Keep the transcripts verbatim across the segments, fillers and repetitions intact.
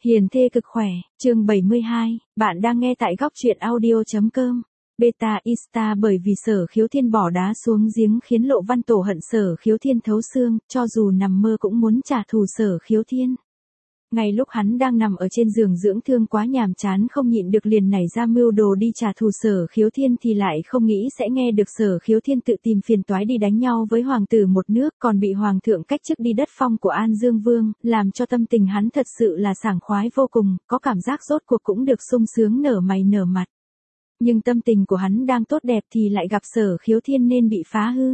Hiền thê cực khỏe, chương bảy mươi hai, bạn đang nghe tại góc truyện audio.com. Beta Ista bởi vì Sở Khiếu Thiên bỏ đá xuống giếng khiến Lộ Văn Tổ hận Sở Khiếu Thiên thấu xương, cho dù nằm mơ cũng muốn trả thù Sở Khiếu Thiên. Ngay lúc hắn đang nằm ở trên giường dưỡng thương quá nhàm chán không nhịn được liền nảy ra mưu đồ đi trả thù Sở Khiếu Thiên thì lại không nghĩ sẽ nghe được Sở Khiếu Thiên tự tìm phiền toái đi đánh nhau với hoàng tử một nước, còn bị hoàng thượng cách chức đi đất phong của An Dương Vương, làm cho tâm tình hắn thật sự là sảng khoái vô cùng, có cảm giác rốt cuộc cũng được sung sướng nở mày nở mặt. Nhưng tâm tình của hắn đang tốt đẹp thì lại gặp Sở Khiếu Thiên nên bị phá hư.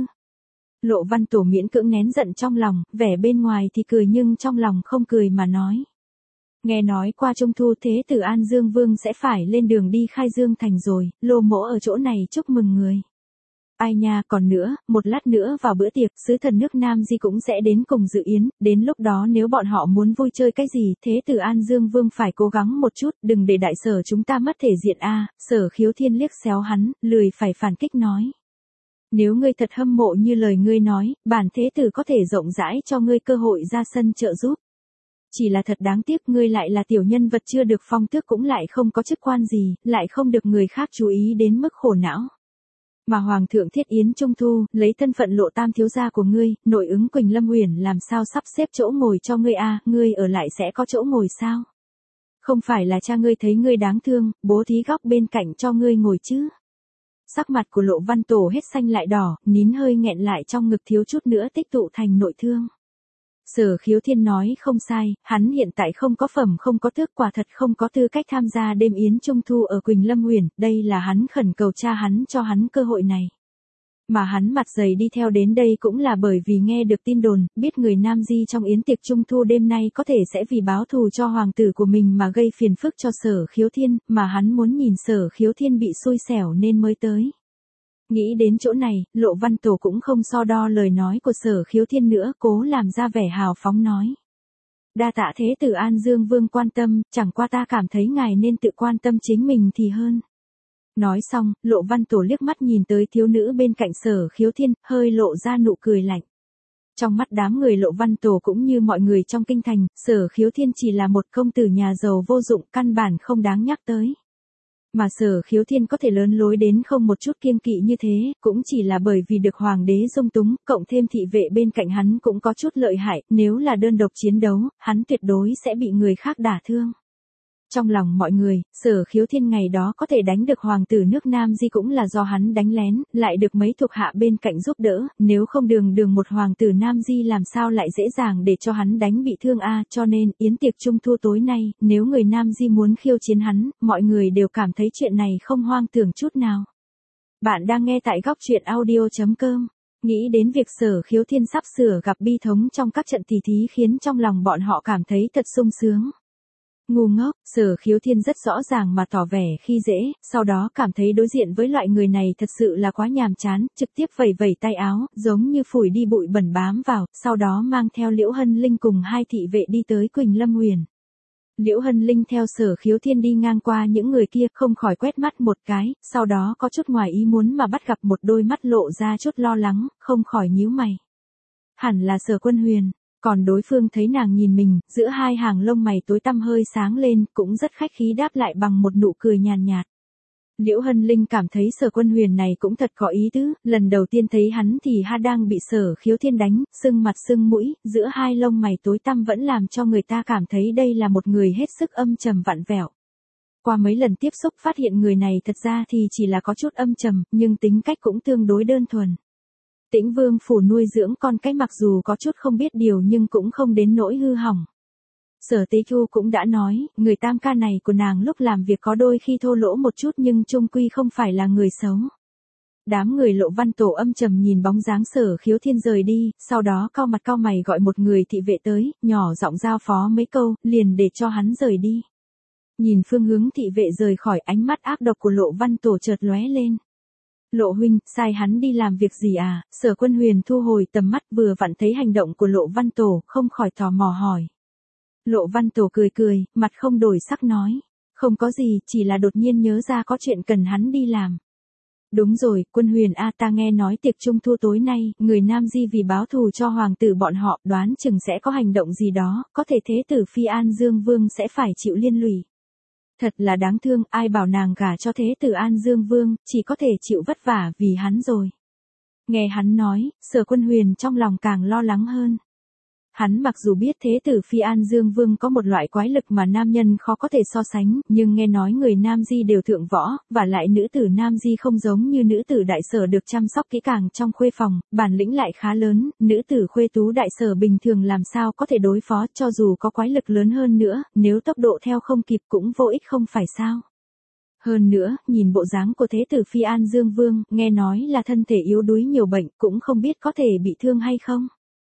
Lộ Văn Tổ miễn cưỡng nén giận trong lòng, vẻ bên ngoài thì cười nhưng trong lòng không cười mà nói. Nghe nói qua Trung Thu thế tử An Dương Vương sẽ phải lên đường đi khai Dương thành rồi, Lô mỗ ở chỗ này chúc mừng người. Ai nha, còn nữa, một lát nữa vào bữa tiệc, sứ thần nước Nam Di cũng sẽ đến cùng dự yến, đến lúc đó nếu bọn họ muốn vui chơi cái gì, thế tử An Dương Vương phải cố gắng một chút, đừng để đại sở chúng ta mất thể diện a. Sở Khiếu Thiên liếc xéo hắn, lười phải phản kích nói. Nếu ngươi thật hâm mộ như lời ngươi nói, bản thế tử có thể rộng rãi cho ngươi cơ hội ra sân trợ giúp. Chỉ là thật đáng tiếc ngươi lại là tiểu nhân vật chưa được phong tước cũng lại không có chức quan gì, lại không được người khác chú ý đến mức khổ não. Mà Hoàng thượng thiết yến Trung Thu, lấy thân phận Lộ tam thiếu gia của ngươi, nội ứng Quỳnh Lâm Uyển làm sao sắp xếp chỗ ngồi cho ngươi a, ngươi ở lại sẽ có chỗ ngồi sao? Không phải là cha ngươi thấy ngươi đáng thương, bố thí góc bên cạnh cho ngươi ngồi chứ? Sắc mặt của Lộ Văn Tổ hết xanh lại đỏ, nín hơi nghẹn lại trong ngực thiếu chút nữa tích tụ thành nội thương. Sở Khiếu Thiên nói không sai, hắn hiện tại không có phẩm không có tước, quả thật không có tư cách tham gia đêm yến Trung Thu ở Quỳnh Lâm Uyển, đây là hắn khẩn cầu cha hắn cho hắn cơ hội này. Mà hắn mặt dày đi theo đến đây cũng là bởi vì nghe được tin đồn, biết người Nam Di trong yến tiệc Trung Thu đêm nay có thể sẽ vì báo thù cho hoàng tử của mình mà gây phiền phức cho Sở Khiếu Thiên, mà hắn muốn nhìn Sở Khiếu Thiên bị xui xẻo nên mới tới. Nghĩ đến chỗ này, Lộ Văn Tổ cũng không so đo lời nói của Sở Khiếu Thiên nữa, cố làm ra vẻ hào phóng nói. Đa tạ thế tử An Dương Vương quan tâm, chẳng qua ta cảm thấy ngài nên tự quan tâm chính mình thì hơn. Nói xong, Lộ Văn Tổ liếc mắt nhìn tới thiếu nữ bên cạnh Sở Khiếu Thiên, hơi lộ ra nụ cười lạnh. Trong mắt đám người Lộ Văn Tổ cũng như mọi người trong kinh thành, Sở Khiếu Thiên chỉ là một công tử nhà giàu vô dụng, căn bản không đáng nhắc tới. Mà Sở Khiếu Thiên có thể lớn lối đến không một chút kiêng kỵ như thế, cũng chỉ là bởi vì được hoàng đế dung túng, cộng thêm thị vệ bên cạnh hắn cũng có chút lợi hại, nếu là đơn độc chiến đấu, hắn tuyệt đối sẽ bị người khác đả thương. Trong lòng mọi người, Sở Khiếu Thiên ngày đó có thể đánh được hoàng tử nước Nam Di cũng là do hắn đánh lén, lại được mấy thuộc hạ bên cạnh giúp đỡ, nếu không đường đường một hoàng tử Nam Di làm sao lại dễ dàng để cho hắn đánh bị thương a, cho nên, yến tiệc Trung Thu tối nay, nếu người Nam Di muốn khiêu chiến hắn, mọi người đều cảm thấy chuyện này không hoang tưởng chút nào. Bạn đang nghe tại góc truyện audio.com. Nghĩ đến việc Sở Khiếu Thiên sắp sửa gặp bi thống trong các trận tỷ thí khiến trong lòng bọn họ cảm thấy thật sung sướng. Ngu ngốc, Sở Khiếu Thiên rất rõ ràng mà tỏ vẻ khi dễ, sau đó cảm thấy đối diện với loại người này thật sự là quá nhàm chán, trực tiếp vẩy vẩy tay áo, giống như phủi đi bụi bẩn bám vào, sau đó mang theo Liễu Hân Linh cùng hai thị vệ đi tới Quỳnh Lâm Uyển. Liễu Hân Linh theo Sở Khiếu Thiên đi ngang qua những người kia không khỏi quét mắt một cái, sau đó có chút ngoài ý muốn mà bắt gặp một đôi mắt lộ ra chút lo lắng, không khỏi nhíu mày. Hẳn là Sở Quân Huyền. Còn đối phương thấy nàng nhìn mình, giữa hai hàng lông mày tối tăm hơi sáng lên, cũng rất khách khí đáp lại bằng một nụ cười nhàn nhạt. Liễu Hân Linh cảm thấy Sở Quân Huyền này cũng thật có ý tứ, lần đầu tiên thấy hắn thì ha đang bị Sở Khiếu Thiên đánh, sưng mặt sưng mũi, giữa hai lông mày tối tăm vẫn làm cho người ta cảm thấy đây là một người hết sức âm trầm vặn vẹo. Qua mấy lần tiếp xúc phát hiện người này thật ra thì chỉ là có chút âm trầm, nhưng tính cách cũng tương đối đơn thuần. Tĩnh Vương phủ nuôi dưỡng con cái mặc dù có chút không biết điều nhưng cũng không đến nỗi hư hỏng. Sở Tế Thu cũng đã nói, người tam ca này của nàng lúc làm việc có đôi khi thô lỗ một chút nhưng chung quy không phải là người xấu. Đám người Lộ Văn Tổ âm trầm nhìn bóng dáng Sở Khiếu Thiên rời đi, sau đó cau mặt cau mày gọi một người thị vệ tới, nhỏ giọng giao phó mấy câu, liền để cho hắn rời đi. Nhìn phương hướng thị vệ rời khỏi, ánh mắt ác độc của Lộ Văn Tổ chợt lóe lên. Lộ huynh, sai hắn đi làm việc gì à? Sở Quân Huyền thu hồi tầm mắt vừa vặn thấy hành động của Lộ Văn Tổ, không khỏi tò mò hỏi. Lộ Văn Tổ cười cười, mặt không đổi sắc nói. Không có gì, chỉ là đột nhiên nhớ ra có chuyện cần hắn đi làm. Đúng rồi, Quân Huyền a, ta nghe nói tiệc trung thu tối nay, người Nam Di vì báo thù cho hoàng tử bọn họ, đoán chừng sẽ có hành động gì đó, có thể thế tử Phi An Dương Vương sẽ phải chịu liên lụy. Thật là đáng thương, ai bảo nàng gả cho thế tử An Dương Vương, chỉ có thể chịu vất vả vì hắn rồi. Nghe hắn nói, Sở Quân Huyền trong lòng càng lo lắng hơn. Hắn mặc dù biết thế tử Phi An Dương Vương có một loại quái lực mà nam nhân khó có thể so sánh, nhưng nghe nói người Nam Di đều thượng võ, và lại nữ tử Nam Di không giống như nữ tử đại sở được chăm sóc kỹ càng trong khuê phòng, bản lĩnh lại khá lớn, nữ tử khuê tú đại sở bình thường làm sao có thể đối phó, cho dù có quái lực lớn hơn nữa, nếu tốc độ theo không kịp cũng vô ích không phải sao. Hơn nữa, nhìn bộ dáng của thế tử Phi An Dương Vương, nghe nói là thân thể yếu đuối nhiều bệnh, cũng không biết có thể bị thương hay không.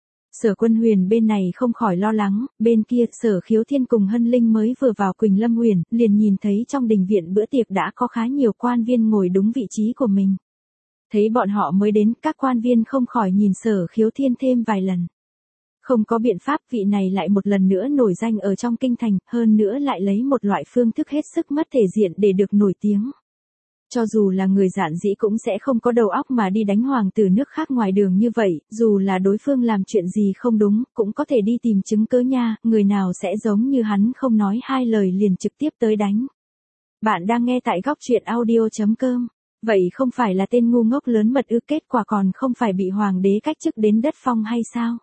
Sở Quân Huyền bên này không khỏi lo lắng, bên kia Sở Khiếu Thiên cùng Hân Linh mới vừa vào Quỳnh Lâm Huyền, liền nhìn thấy trong đình viện bữa tiệc đã có khá nhiều quan viên ngồi đúng vị trí của mình. Thấy bọn họ mới đến, các quan viên không khỏi nhìn Sở Khiếu Thiên thêm vài lần. Không có biện pháp, vị này lại một lần nữa nổi danh ở trong kinh thành, hơn nữa lại lấy một loại phương thức hết sức mất thể diện để được nổi tiếng. Cho dù là người giản dĩ cũng sẽ không có đầu óc mà đi đánh hoàng tử nước khác ngoài đường như vậy, dù là đối phương làm chuyện gì không đúng, cũng có thể đi tìm chứng cớ nha, người nào sẽ giống như hắn không nói hai lời liền trực tiếp tới đánh. Bạn đang nghe tại góc truyện audio chấm com. Vậy không phải là tên ngu ngốc lớn mật ư, kết quả còn không phải bị hoàng đế cách chức đến đất phong hay sao?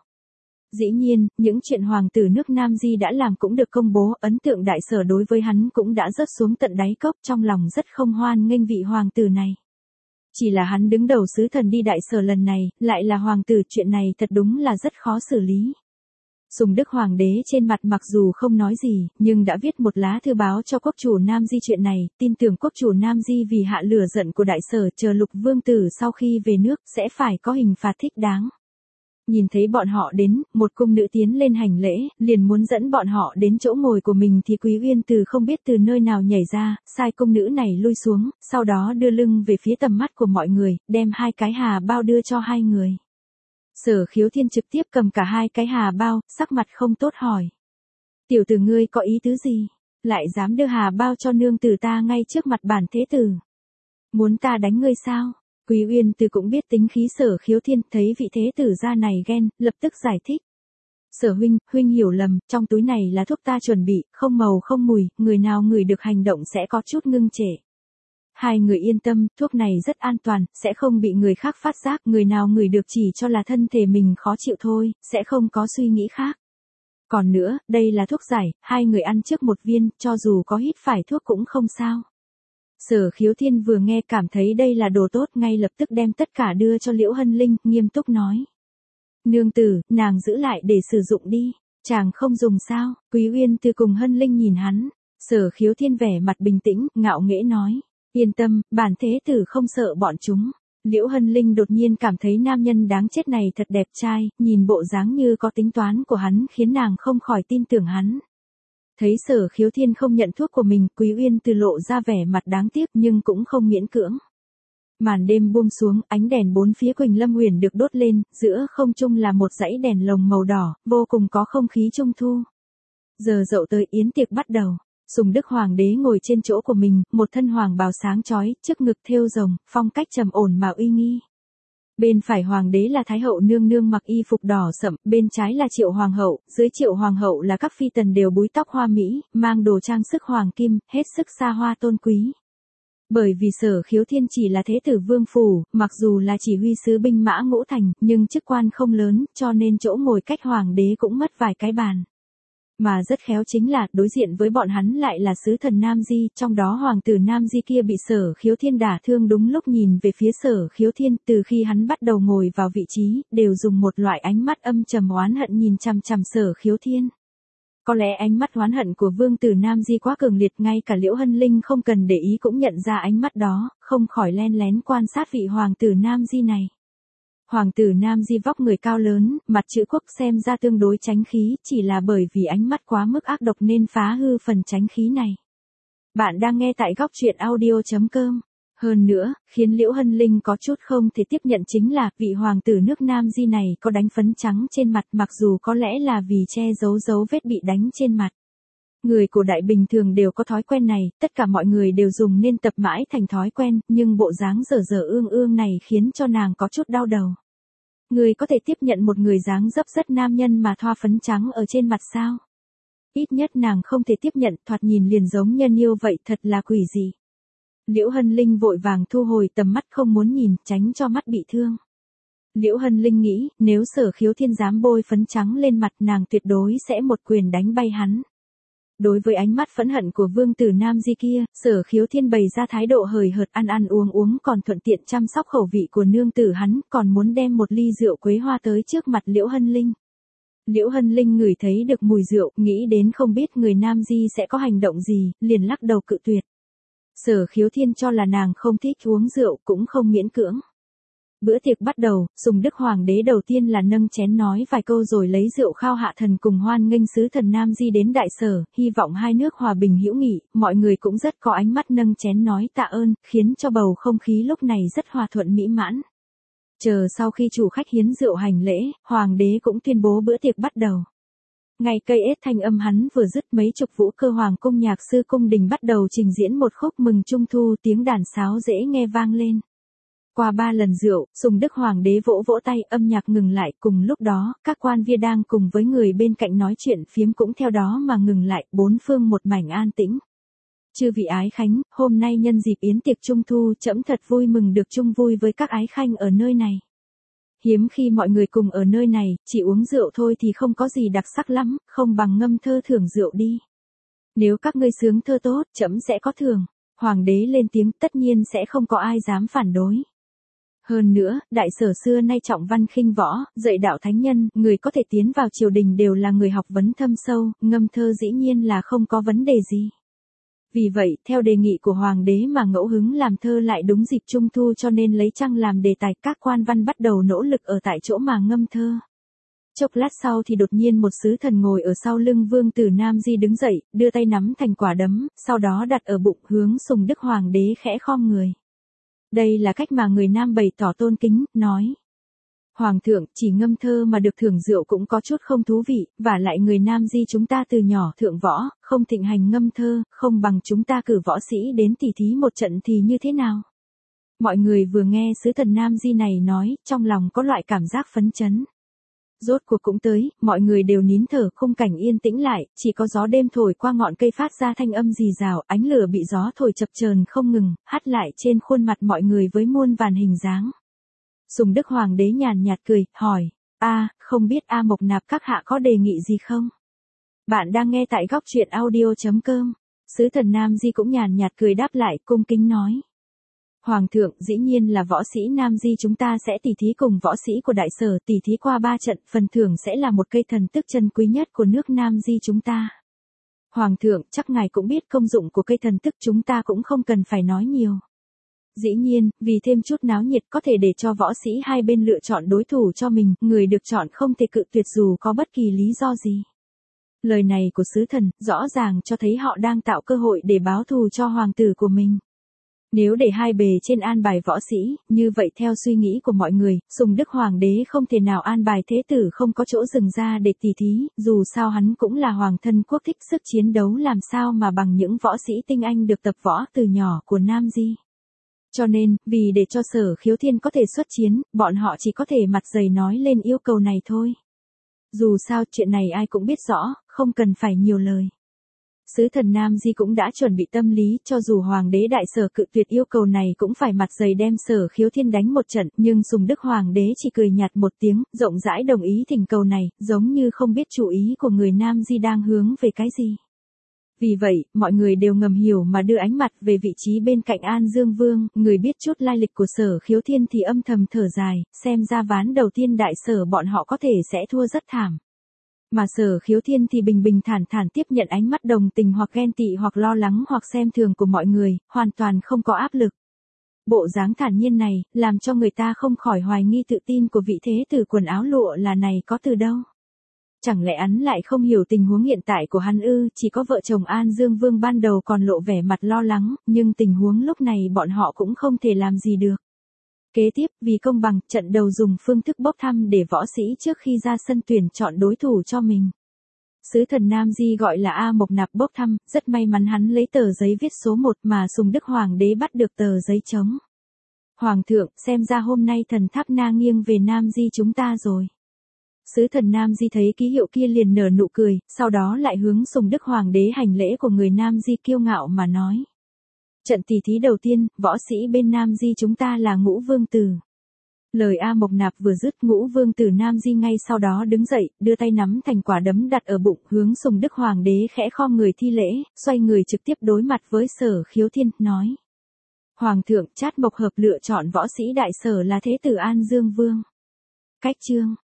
Dĩ nhiên, những chuyện hoàng tử nước Nam Di đã làm cũng được công bố, ấn tượng đại sở đối với hắn cũng đã rớt xuống tận đáy cốc, trong lòng rất không hoan nghênh vị hoàng tử này. Chỉ là hắn đứng đầu sứ thần đi đại sở lần này, lại là hoàng tử, chuyện này thật đúng là rất khó xử lý. Sùng Đức Hoàng đế trên mặt mặc dù không nói gì, nhưng đã viết một lá thư báo cho quốc chủ Nam Di chuyện này, tin tưởng quốc chủ Nam Di vì hạ lửa giận của đại sở, chờ Lục Vương tử sau khi về nước sẽ phải có hình phạt thích đáng. Nhìn thấy bọn họ đến, một cung nữ tiến lên hành lễ, liền muốn dẫn bọn họ đến chỗ ngồi của mình thì Quý Uyên Từ không biết từ nơi nào nhảy ra, sai cung nữ này lui xuống, sau đó đưa lưng về phía tầm mắt của mọi người, đem hai cái hà bao đưa cho hai người. Sở Khiếu Thiên trực tiếp cầm cả hai cái hà bao, sắc mặt không tốt hỏi. Tiểu tử ngươi có ý tứ gì? Lại dám đưa hà bao cho nương tử ta ngay trước mặt bản thế tử. Muốn ta đánh ngươi sao? Quý Uyên Từ cũng biết tính khí Sở Khiếu Thiên, thấy vị thế tử gia này ghen, lập tức giải thích. Sở huynh, huynh hiểu lầm, trong túi này là thuốc ta chuẩn bị, không màu không mùi, người nào ngửi được hành động sẽ có chút ngưng trệ. Hai người yên tâm, thuốc này rất an toàn, sẽ không bị người khác phát giác, người nào ngửi được chỉ cho là thân thể mình khó chịu thôi, sẽ không có suy nghĩ khác. Còn nữa, đây là thuốc giải, hai người ăn trước một viên, cho dù có hít phải thuốc cũng không sao. Sở Khiếu Thiên vừa nghe cảm thấy đây là đồ tốt, ngay lập tức đem tất cả đưa cho Liễu Hân Linh, nghiêm túc nói. Nương tử, nàng giữ lại để sử dụng đi, chàng không dùng sao? Quý Uyên Từ cùng Hân Linh nhìn hắn, Sở Khiếu Thiên vẻ mặt bình tĩnh, ngạo nghễ nói. Yên tâm, bản thế tử không sợ bọn chúng. Liễu Hân Linh đột nhiên cảm thấy nam nhân đáng chết này thật đẹp trai, nhìn bộ dáng như có tính toán của hắn khiến nàng không khỏi tin tưởng hắn. Thấy Sở Khiếu Thiên không nhận thuốc của mình, Quý Uyên Từ lộ ra vẻ mặt đáng tiếc nhưng cũng không miễn cưỡng. Màn đêm buông xuống, ánh đèn bốn phía Quỳnh Lâm Huyền được đốt lên, giữa không trung là một dãy đèn lồng màu đỏ, vô cùng có không khí trung thu. Giờ dậu tới, yến tiệc bắt đầu. Sùng Đức Hoàng đế ngồi trên chỗ của mình, một thân hoàng bào sáng chói, trước ngực thêu rồng, phong cách trầm ổn mà uy nghi. Bên phải hoàng đế là Thái hậu nương nương mặc y phục đỏ sậm, bên trái là Triệu hoàng hậu, dưới Triệu hoàng hậu là các phi tần đều búi tóc hoa mỹ, mang đồ trang sức hoàng kim, hết sức xa hoa tôn quý. Bởi vì Sở Khiếu Thiên chỉ là thế tử vương phủ, mặc dù là chỉ huy sứ binh mã ngũ thành, nhưng chức quan không lớn, cho nên chỗ ngồi cách hoàng đế cũng mất vài cái bàn. Mà rất khéo chính là, đối diện với bọn hắn lại là sứ thần Nam Di, trong đó hoàng tử Nam Di kia bị Sở Khiếu Thiên đả thương đúng lúc nhìn về phía Sở Khiếu Thiên, từ khi hắn bắt đầu ngồi vào vị trí, đều dùng một loại ánh mắt âm trầm oán hận nhìn chằm chằm Sở Khiếu Thiên. Có lẽ ánh mắt oán hận của vương tử Nam Di quá cường liệt, ngay cả Liễu Hân Linh không cần để ý cũng nhận ra ánh mắt đó, không khỏi len lén quan sát vị hoàng tử Nam Di này. Hoàng tử Nam Di vóc người cao lớn, mặt chữ quốc xem ra tương đối chánh khí, chỉ là bởi vì ánh mắt quá mức ác độc nên phá hư phần chánh khí này. Bạn đang nghe tại góc truyện audio chấm com. Hơn nữa, khiến Liễu Hân Linh có chút không thể tiếp nhận chính là, vị hoàng tử nước Nam Di này có đánh phấn trắng trên mặt, mặc dù có lẽ là vì che giấu dấu vết bị đánh trên mặt. Người cổ đại bình thường đều có thói quen này, tất cả mọi người đều dùng nên tập mãi thành thói quen, nhưng bộ dáng dở dở ương ương này khiến cho nàng có chút đau đầu. Người có thể tiếp nhận một người dáng dấp rất nam nhân mà thoa phấn trắng ở trên mặt sao? Ít nhất nàng không thể tiếp nhận, thoạt nhìn liền giống nhân yêu vậy, thật là quỷ dị. Liễu Hân Linh vội vàng thu hồi tầm mắt không muốn nhìn, tránh cho mắt bị thương. Liễu Hân Linh nghĩ, nếu Sở Khiếu Thiên dám bôi phấn trắng lên mặt nàng tuyệt đối sẽ một quyền đánh bay hắn. Đối với ánh mắt phẫn hận của vương tử Nam Di kia, Sở Khiếu Thiên bày ra thái độ hời hợt, ăn ăn uống uống còn thuận tiện chăm sóc khẩu vị của nương tử hắn, còn muốn đem một ly rượu quế hoa tới trước mặt Liễu Hân Linh. Liễu Hân Linh ngửi thấy được mùi rượu, nghĩ đến không biết người Nam Di sẽ có hành động gì, liền lắc đầu cự tuyệt. Sở Khiếu Thiên cho là nàng không thích uống rượu, cũng không miễn cưỡng. Bữa tiệc bắt đầu, Sùng Đức Hoàng đế đầu tiên là nâng chén nói vài câu rồi lấy rượu khao hạ thần cùng hoan nghênh sứ thần Nam Di đến đại sở, hy vọng hai nước hòa bình hữu nghị, mọi người cũng rất có ánh mắt nâng chén nói tạ ơn, khiến cho bầu không khí lúc này rất hòa thuận mỹ mãn. Chờ sau khi chủ khách hiến rượu hành lễ, Hoàng đế cũng tuyên bố bữa tiệc bắt đầu. Ngày cây ết thanh âm hắn vừa dứt, mấy chục vũ cơ hoàng cung nhạc sư cung đình bắt đầu trình diễn một khúc mừng trung thu, tiếng đàn sáo dễ nghe vang lên. Qua ba lần rượu, Sùng Đức Hoàng đế vỗ vỗ tay, âm nhạc ngừng lại, cùng lúc đó, các quan viên đang cùng với người bên cạnh nói chuyện phiếm cũng theo đó mà ngừng lại, bốn phương một mảnh an tĩnh. Chư vị ái khánh, hôm nay nhân dịp yến tiệc trung thu, trẫm thật vui mừng được chung vui với các ái khanh ở nơi này. Hiếm khi mọi người cùng ở nơi này, chỉ uống rượu thôi thì không có gì đặc sắc lắm, không bằng ngâm thơ thưởng rượu đi. Nếu các ngươi sướng thơ tốt, trẫm sẽ có thưởng. Hoàng đế lên tiếng, tất nhiên sẽ không có ai dám phản đối. Hơn nữa, đại sở xưa nay trọng văn khinh võ, dạy đạo thánh nhân, người có thể tiến vào triều đình đều là người học vấn thâm sâu, ngâm thơ dĩ nhiên là không có vấn đề gì. Vì vậy, theo đề nghị của hoàng đế mà ngẫu hứng làm thơ lại đúng dịp trung thu, cho nên lấy trăng làm đề tài, các quan văn bắt đầu nỗ lực ở tại chỗ mà ngâm thơ. Chốc lát sau thì đột nhiên một sứ thần ngồi ở sau lưng vương tử Nam Di đứng dậy, đưa tay nắm thành quả đấm, sau đó đặt ở bụng, hướng Sùng Đức Hoàng đế khẽ khom người. Đây là cách mà người Nam bày tỏ tôn kính, nói. Hoàng thượng, chỉ ngâm thơ mà được thưởng rượu cũng có chút không thú vị, và lại người Nam Di chúng ta từ nhỏ thượng võ, không thịnh hành ngâm thơ, không bằng chúng ta cử võ sĩ đến tỉ thí một trận thì như thế nào? Mọi người vừa nghe sứ thần Nam Di này nói, trong lòng có loại cảm giác phấn chấn. Rốt cuộc cũng tới, mọi người đều nín thở, khung cảnh yên tĩnh lại, chỉ có gió đêm thổi qua ngọn cây phát ra thanh âm rì rào, ánh lửa bị gió thổi chập chờn không ngừng, hắt lại trên khuôn mặt mọi người với muôn vàn hình dáng. Sùng Đức Hoàng đế nhàn nhạt cười, hỏi, a, không biết A Mộc Nạp các hạ có đề nghị gì không? Bạn đang nghe tại góc truyện audio chấm com. Sứ thần Nam Di cũng nhàn nhạt cười đáp lại, cung kính nói. Hoàng thượng, dĩ nhiên là võ sĩ Nam Di chúng ta sẽ tỉ thí cùng võ sĩ của đại sở, tỉ thí qua ba trận, phần thưởng sẽ là một cây thần tức chân quý nhất của nước Nam Di chúng ta. Hoàng thượng, chắc ngài cũng biết công dụng của cây thần tức, chúng ta cũng không cần phải nói nhiều. Dĩ nhiên, vì thêm chút náo nhiệt có thể để cho võ sĩ hai bên lựa chọn đối thủ cho mình, người được chọn không thể cự tuyệt dù có bất kỳ lý do gì. Lời này của sứ thần, rõ ràng cho thấy họ đang tạo cơ hội để báo thù cho hoàng tử của mình. Nếu để hai bề trên an bài võ sĩ, như vậy theo suy nghĩ của mọi người, Sùng Đức Hoàng đế không thể nào an bài thế tử không có chỗ dừng ra để tỉ thí, dù sao hắn cũng là hoàng thân quốc thích sức chiến đấu làm sao mà bằng những võ sĩ tinh anh được tập võ từ nhỏ của Nam Di. Cho nên, vì để cho Sở Khiếu Thiên có thể xuất chiến, bọn họ chỉ có thể mặt dày nói lên yêu cầu này thôi. Dù sao chuyện này ai cũng biết rõ, không cần phải nhiều lời. Sứ thần Nam Di cũng đã chuẩn bị tâm lý, cho dù hoàng đế đại sở cự tuyệt yêu cầu này cũng phải mặt dày đem Sở Khiếu Thiên đánh một trận, nhưng Sùng Đức Hoàng đế chỉ cười nhạt một tiếng, rộng rãi đồng ý thỉnh cầu này, giống như không biết chủ ý của người Nam Di đang hướng về cái gì. Vì vậy, mọi người đều ngầm hiểu mà đưa ánh mặt về vị trí bên cạnh An Dương Vương, người biết chút lai lịch của Sở Khiếu Thiên thì âm thầm thở dài, xem ra ván đầu tiên đại sở bọn họ có thể sẽ thua rất thảm. Mà Sở Khiếu Thiên thì bình bình thản thản tiếp nhận ánh mắt đồng tình hoặc ghen tị hoặc lo lắng hoặc xem thường của mọi người, hoàn toàn không có áp lực. Bộ dáng thản nhiên này, làm cho người ta không khỏi hoài nghi tự tin của vị thế tử quần áo lụa là này có từ đâu. Chẳng lẽ hắn lại không hiểu tình huống hiện tại của hắn ư? Chỉ có vợ chồng An Dương Vương ban đầu còn lộ vẻ mặt lo lắng, nhưng tình huống lúc này bọn họ cũng không thể làm gì được. Kế tiếp, vì công bằng, trận đầu dùng phương thức bốc thăm để võ sĩ trước khi ra sân tuyển chọn đối thủ cho mình. Sứ thần Nam Di gọi là A Mộc Nạp bốc thăm, rất may mắn hắn lấy tờ giấy viết số một mà Sùng Đức Hoàng đế bắt được tờ giấy trống. Hoàng thượng, xem ra hôm nay thần Thác Na nghiêng về Nam Di chúng ta rồi. Sứ thần Nam Di thấy ký hiệu kia liền nở nụ cười, sau đó lại hướng Sùng Đức Hoàng đế hành lễ của người Nam Di kiêu ngạo mà nói. Trận tỷ thí đầu tiên, võ sĩ bên Nam Di chúng ta là Ngũ Vương Tử. Lời A Mộc Nạp vừa dứt, Ngũ Vương Tử Nam Di ngay sau đó đứng dậy, đưa tay nắm thành quả đấm đặt ở bụng, hướng Sùng Đức Hoàng đế khẽ khom người thi lễ, xoay người trực tiếp đối mặt với Sở Khiếu Thiên, nói. Hoàng thượng, Trát Mộc Hợp lựa chọn võ sĩ đại sở là Thế tử An Dương Vương. Cách chương